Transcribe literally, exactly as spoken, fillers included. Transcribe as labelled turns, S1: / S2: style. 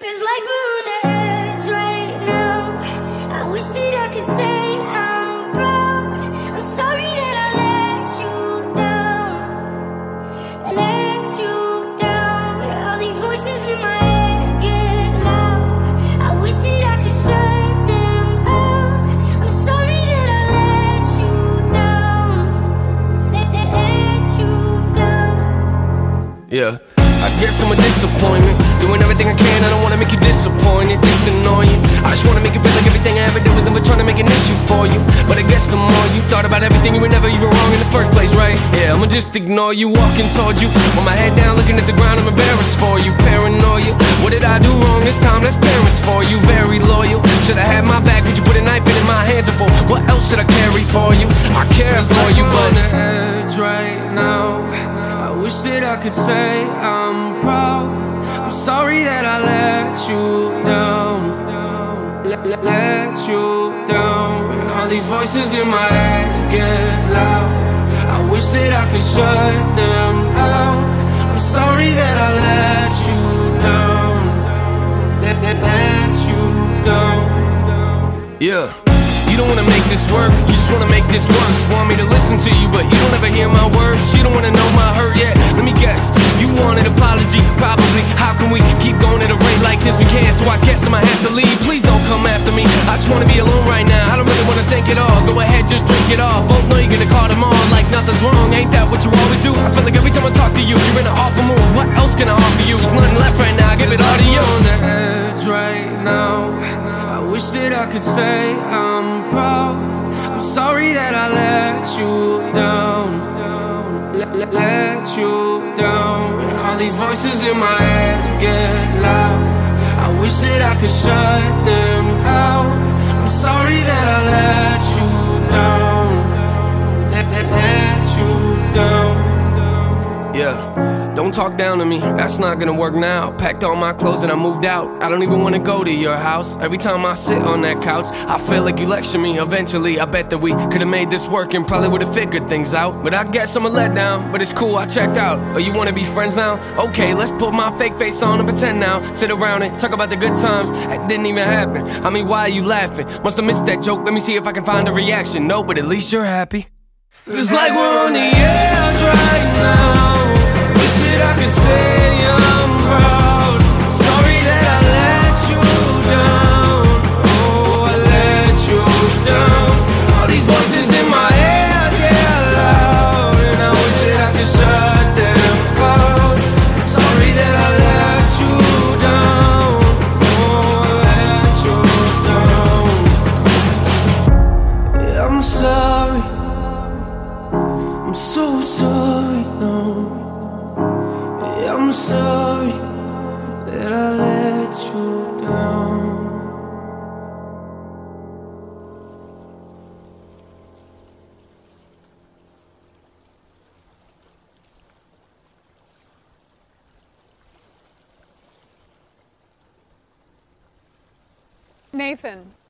S1: Feels like we're on the edge right now. I wish that I could say I'm proud. I'm sorry that I let you down, let you down. All these voices in my head get loud. I wish that I could shut them out. I'm sorry that I let you down, let, let, let you down.
S2: Yeah, I guess I'm a disappointment. Doing everything I can, I don't wanna make you disappointed. Things annoy you. I just wanna make you feel like everything I ever did was never trying to make an issue for you. But I guess the more you thought about everything, you were never even wrong in the first place, right? Yeah, I'ma just ignore you, walking towards you with my head down, looking at the ground. I'm embarrassed for you, paranoia. What did I do wrong this time? That's parents for you, very loyal. Should've had my back, but you put a knife in my hands before. What else should I carry for you? I care for you, but on the edge right now. I wish that I could say I'm proud. I'm sorry that I let you down, let, let, let you down. All these voices in my head get loud. I wish that I could shut them out. I'm sorry that I let you down, let, let, let you down. Yeah. You don't wanna make this work, you just wanna make this worse. Want me to listen to you, but you don't ever hear my words. You don't wanna know my hurt yet, let me guess. You want an apology, probably. How can we keep going at a rate like this? We can't, so I guess I might have to leave. Please don't come after me, I just wanna be alone right now. I don't really wanna think at all, go ahead, just drink it all. Both know you're gonna call them on like nothing's wrong. Ain't that what you always do? I feel like every time I talk to you, you're in an awful mood. What else can I offer you? There's nothing left right now, I give it all to you. On the edge right now. I wish that I could say I'm proud. I'm sorry that I let you down, let, let, let you down. All these voices in my head get loud. I wish that I could shut them out. I'm sorry that I let you down, let, let, let you down. Yeah. Don't talk down to me, that's not gonna work now. Packed all my clothes and I moved out. I don't even wanna go to your house. Every time I sit on that couch, I feel like you lecture me. Eventually, I bet that we could've made this work and probably would've figured things out. But I guess I'm a letdown, but it's cool, I checked out. Oh, you wanna be friends now? Okay, let's put my fake face on and pretend now. Sit around and talk about the good times that didn't even happen. I mean, why are you laughing? Must've missed that joke, let me see if I can find a reaction. No, but at least you're happy. Feels like we're on the edge right now. I could say I'm proud. Sorry that I let you down. Oh, I let you down. All these voices in my head get loud, and I wish that I could shut them out. Sorry that I let you down. Oh, I let you down. Yeah, I'm sorry. I'm so sorry, no. I'm sorry that I let you down.
S3: Nathan.